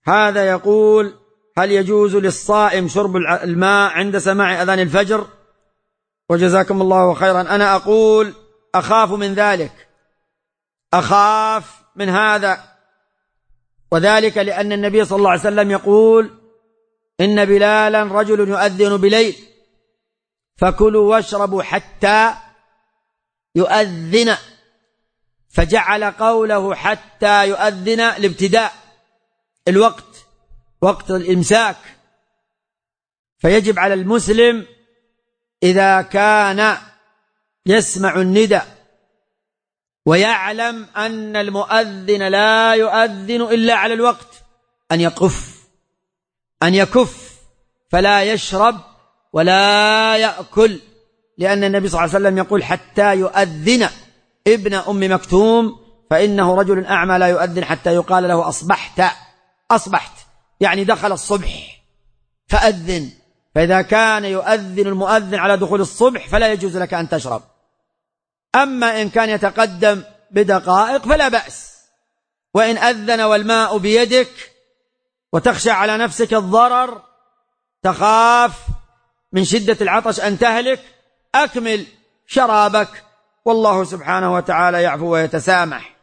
هذا يقول: هل يجوز للصائم شرب الماء عند سماع أذان الفجر؟ وجزاكم الله خيرا. أنا أقول أخاف من ذلك، أخاف من هذا، وذلك لأن النبي صلى الله عليه وسلم يقول: إن بلالا رجل يؤذن بليل فكلوا واشربوا حتى يؤذن، فجعل قوله حتى يؤذن لابتداء الوقت، وقت الإمساك. فيجب على المسلم إذا كان يسمع الندى ويعلم أن المؤذن لا يؤذن إلا على الوقت أن يكف فلا يشرب ولا يأكل، لأن النبي صلى الله عليه وسلم يقول: حتى يؤذن ابن أم مكتوم فإنه رجل أعمى لا يؤذن حتى يقال له أصبحت، يعني دخل الصبح فأذن. فإذا كان يؤذن المؤذن على دخول الصبح فلا يجوز لك أن تشرب. أما إن كان يتقدم بدقائق فلا بأس، وإن أذن والماء بيدك وتخشى على نفسك الضرر، تخاف من شدة العطش أن تهلك، أكمل شرابك، والله سبحانه وتعالى يعفو ويتسامح.